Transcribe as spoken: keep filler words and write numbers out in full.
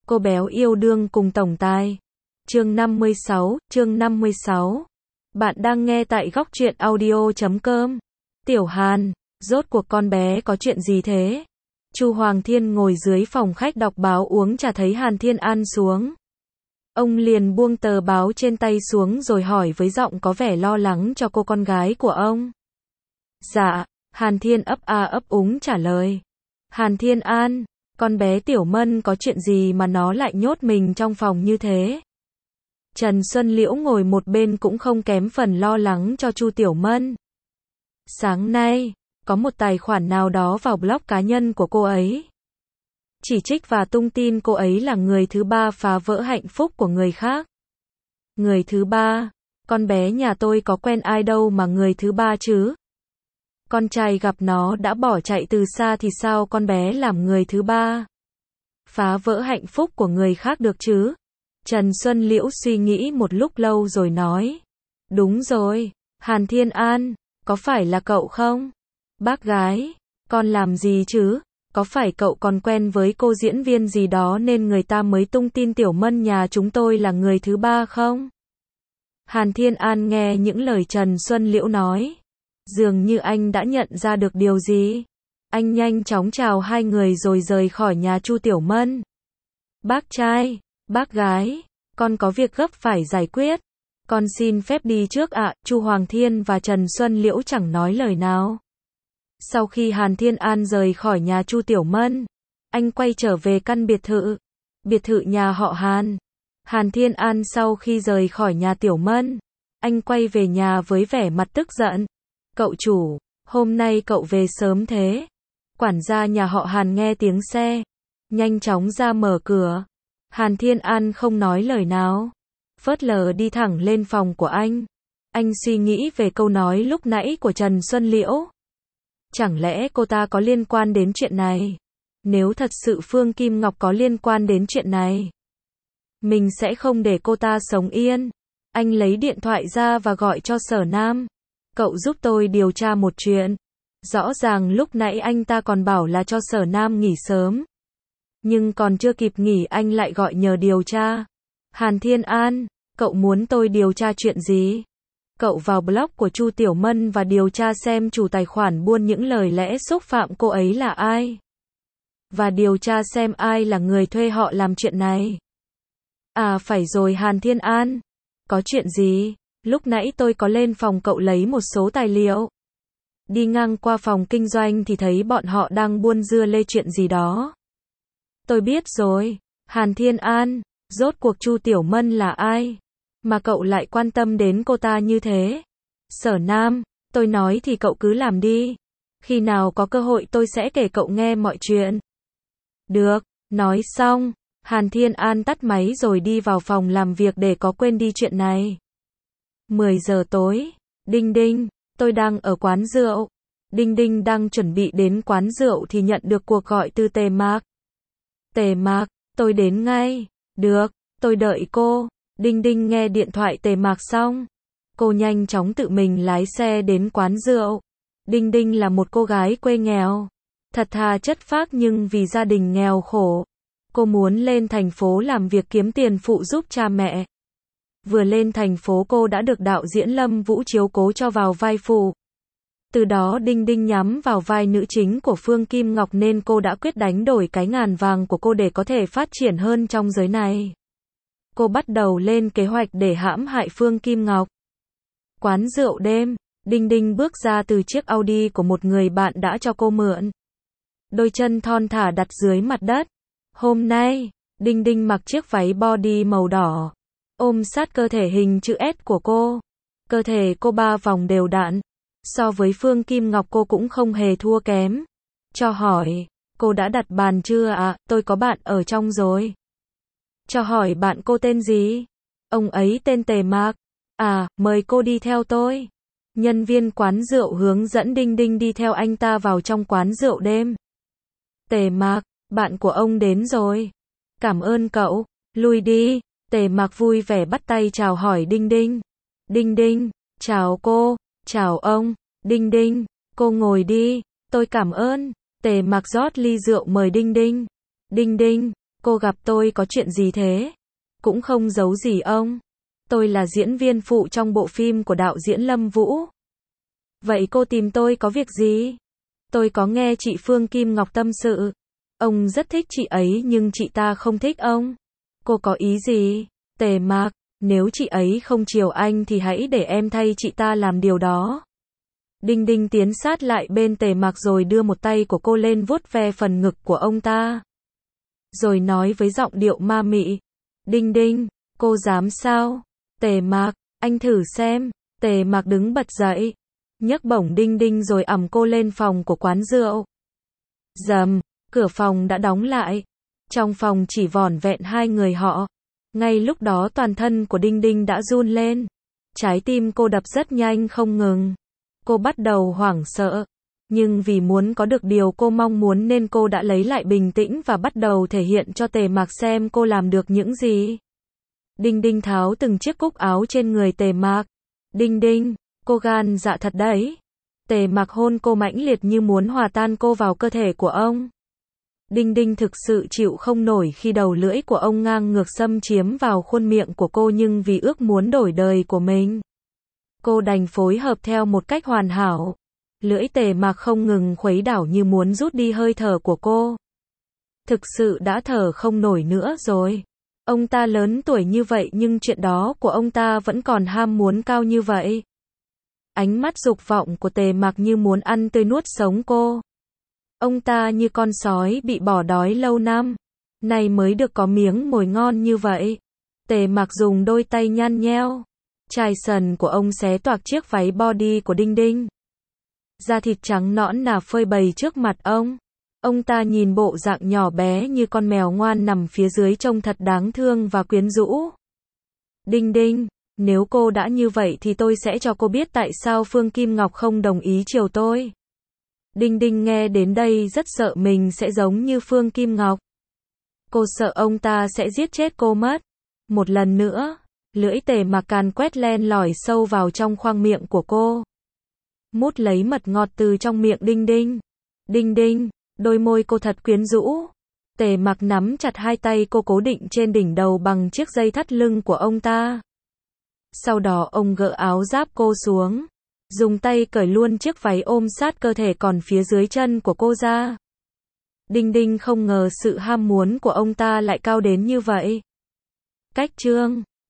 Cô béo yêu đương cùng tổng tài. Chương năm mươi sáu, chương năm mươi sáu. Bạn đang nghe tại góc truyện audio chấm com. Tiểu Hàn, rốt cuộc con bé có chuyện gì thế? Chu Hoàng Thiên ngồi dưới phòng khách đọc báo uống trà thấy Hàn Thiên An xuống. Ông liền buông tờ báo trên tay xuống rồi hỏi với giọng có vẻ lo lắng cho cô con gái của ông. Dạ, Hàn Thiên ấp a ấp úng trả lời. Hàn Thiên An, con bé Tiểu Mân có chuyện gì mà nó lại nhốt mình trong phòng như thế? Trần Xuân Liễu ngồi một bên cũng không kém phần lo lắng cho Chu Tiểu Mân. Sáng nay, có một tài khoản nào đó vào blog cá nhân của cô ấy. Chỉ trích và tung tin cô ấy là người thứ ba phá vỡ hạnh phúc của người khác. Người thứ ba? Con bé nhà tôi có quen ai đâu mà người thứ ba chứ? Con trai gặp nó đã bỏ chạy từ xa thì sao con bé làm người thứ ba? Phá vỡ hạnh phúc của người khác được chứ? Trần Xuân Liễu suy nghĩ một lúc lâu rồi nói. Đúng rồi, Hàn Thiên An, có phải là cậu không? Bác gái, con làm gì chứ? Có phải cậu còn quen với cô diễn viên gì đó nên người ta mới tung tin Tiểu Mân nhà chúng tôi là người thứ ba không? Hàn Thiên An nghe những lời Trần Xuân Liễu nói. Dường như anh đã nhận ra được điều gì. Anh nhanh chóng chào hai người rồi rời khỏi nhà Chu Tiểu Mân. Bác trai, bác gái, con có việc gấp phải giải quyết. Con xin phép đi trước ạ. Chu Hoàng Thiên và Trần Xuân Liễu chẳng nói lời nào. Sau khi Hàn Thiên An rời khỏi nhà Chu Tiểu Mân, anh quay trở về căn biệt thự. Biệt thự nhà họ Hàn. Hàn Thiên An sau khi rời khỏi nhà Tiểu Mân, anh quay về nhà với vẻ mặt tức giận. Cậu chủ, hôm nay cậu về sớm thế. Quản gia nhà họ Hàn nghe tiếng xe, nhanh chóng ra mở cửa. Hàn Thiên An không nói lời nào, phớt lờ đi thẳng lên phòng của anh. Anh suy nghĩ về câu nói lúc nãy của Trần Xuân Liễu. Chẳng lẽ cô ta có liên quan đến chuyện này? Nếu thật sự Phương Kim Ngọc có liên quan đến chuyện này, mình sẽ không để cô ta sống yên. Anh lấy điện thoại ra và gọi cho Sở Nam. Cậu giúp tôi điều tra một chuyện. Rõ ràng lúc nãy anh ta còn bảo là cho Sở Nam nghỉ sớm. Nhưng còn chưa kịp nghỉ anh lại gọi nhờ điều tra. Hàn Thiên An, cậu muốn tôi điều tra chuyện gì? Cậu vào blog của Chu Tiểu Mân và điều tra xem chủ tài khoản buôn những lời lẽ xúc phạm cô ấy là ai. Và điều tra xem ai là người thuê họ làm chuyện này. À phải rồi Hàn Thiên An. Có chuyện gì? Lúc nãy tôi có lên phòng cậu lấy một số tài liệu. Đi ngang qua phòng kinh doanh thì thấy bọn họ đang buôn dưa lê chuyện gì đó. Tôi biết rồi. Hàn Thiên An, rốt cuộc Chu Tiểu Mân là ai? Mà cậu lại quan tâm đến cô ta như thế? Sở Nam, tôi nói thì cậu cứ làm đi. Khi nào có cơ hội tôi sẽ kể cậu nghe mọi chuyện. Được, nói xong, Hàn Thiên An tắt máy rồi đi vào phòng làm việc để có quên đi chuyện này. mười giờ tối, Đinh Đinh, tôi đang ở quán rượu. Đinh Đinh đang chuẩn bị đến quán rượu thì nhận được cuộc gọi từ Tề Mạc. Tề Mạc, tôi đến ngay. Được, tôi đợi cô. Đinh Đinh nghe điện thoại Tề Mạc xong. Cô nhanh chóng tự mình lái xe đến quán rượu. Đinh Đinh là một cô gái quê nghèo. Thật thà chất phác nhưng vì gia đình nghèo khổ. Cô muốn lên thành phố làm việc kiếm tiền phụ giúp cha mẹ. Vừa lên thành phố cô đã được đạo diễn Lâm Vũ chiếu cố cho vào vai phụ. Từ đó Đinh Đinh nhắm vào vai nữ chính của Phương Kim Ngọc nên cô đã quyết đánh đổi cái ngàn vàng của cô để có thể phát triển hơn trong giới này. Cô bắt đầu lên kế hoạch để hãm hại Phương Kim Ngọc. Quán rượu đêm, Đinh Đinh bước ra từ chiếc Audi của một người bạn đã cho cô mượn. Đôi chân thon thả đặt dưới mặt đất. Hôm nay, Đinh Đinh mặc chiếc váy body màu đỏ, ôm sát cơ thể hình chữ S của cô. Cơ thể cô ba vòng đều đặn. So với Phương Kim Ngọc cô cũng không hề thua kém. Cho hỏi, cô đã đặt bàn chưa ạ? À? Tôi có bạn ở trong rồi. Cho hỏi bạn cô tên gì? Ông ấy tên Tề Mạc. À, mời cô đi theo tôi. Nhân viên quán rượu hướng dẫn Đinh Đinh đi theo anh ta vào trong quán rượu đêm. Tề Mạc, bạn của ông đến rồi. Cảm ơn cậu, lui đi. Tề Mạc vui vẻ bắt tay chào hỏi Đinh Đinh. Đinh Đinh, chào cô, chào ông. Đinh Đinh, cô ngồi đi, tôi cảm ơn. Tề Mạc rót ly rượu mời Đinh Đinh. Đinh Đinh, Cô gặp tôi có chuyện gì thế? Cũng không giấu gì ông. Tôi là diễn viên phụ trong bộ phim của đạo diễn Lâm Vũ. Vậy cô tìm tôi có việc gì? Tôi có nghe chị Phương Kim Ngọc tâm sự. Ông rất thích chị ấy nhưng chị ta không thích ông. Cô có ý gì? Tề Mạc, nếu chị ấy không chiều anh thì hãy để em thay chị ta làm điều đó. Đinh Đinh tiến sát lại bên Tề Mạc rồi đưa một tay của cô lên vuốt ve phần ngực của ông ta. Rồi nói với giọng điệu ma mị. Đinh Đinh, cô dám sao? Tề Mạc, anh thử xem. Tề Mạc đứng bật dậy, nhấc bổng Đinh Đinh rồi ẵm cô lên phòng của quán rượu. Rầm, cửa phòng đã đóng lại. Trong phòng chỉ vỏn vẹn hai người họ. Ngay lúc đó toàn thân của Đinh Đinh đã run lên. Trái tim cô đập rất nhanh không ngừng. Cô bắt đầu hoảng sợ. Nhưng vì muốn có được điều cô mong muốn nên cô đã lấy lại bình tĩnh và bắt đầu thể hiện cho Tề Mạc xem cô làm được những gì. Đinh Đinh tháo từng chiếc cúc áo trên người Tề Mạc. Đinh Đinh, cô gan dạ thật đấy. Tề Mạc hôn cô mãnh liệt như muốn hòa tan cô vào cơ thể của ông. Đinh Đinh thực sự chịu không nổi khi đầu lưỡi của ông ngang ngược xâm chiếm vào khuôn miệng của cô, nhưng vì ước muốn đổi đời của mình, cô đành phối hợp theo một cách hoàn hảo. Lưỡi Tề Mạc không ngừng khuấy đảo như muốn rút đi hơi thở của cô. Thực sự đã thở không nổi nữa rồi. Ông ta lớn tuổi như vậy nhưng chuyện đó của ông ta vẫn còn ham muốn cao như vậy. Ánh mắt dục vọng của Tề Mạc như muốn ăn tươi nuốt sống cô. Ông ta như con sói bị bỏ đói lâu năm, nay mới được có miếng mồi ngon như vậy. Tề Mạc dùng đôi tay nhăn nheo, chai sần của ông xé toạc chiếc váy body của Đinh Đinh. Da thịt trắng nõn nà phơi bày trước mặt ông. Ông ta nhìn bộ dạng nhỏ bé như con mèo ngoan nằm phía dưới trông thật đáng thương và quyến rũ. Đinh Đinh, nếu cô đã như vậy thì tôi sẽ cho cô biết tại sao Phương Kim Ngọc không đồng ý chiều tôi. Đinh Đinh nghe đến đây rất sợ mình sẽ giống như Phương Kim Ngọc. Cô sợ ông ta sẽ giết chết cô mất. Một lần nữa, lưỡi Tề Mạc càn quét len lỏi sâu vào trong khoang miệng của cô. Mút lấy mật ngọt từ trong miệng Đinh Đinh. Đinh Đinh, đôi môi cô thật quyến rũ. Tề Mạc nắm chặt hai tay cô cố định trên đỉnh đầu bằng chiếc dây thắt lưng của ông ta. Sau đó ông gỡ áo giáp cô xuống, dùng tay cởi luôn chiếc váy ôm sát cơ thể còn phía dưới chân của cô ra. Đinh Đinh không ngờ sự ham muốn của ông ta lại cao đến như vậy. Cách chương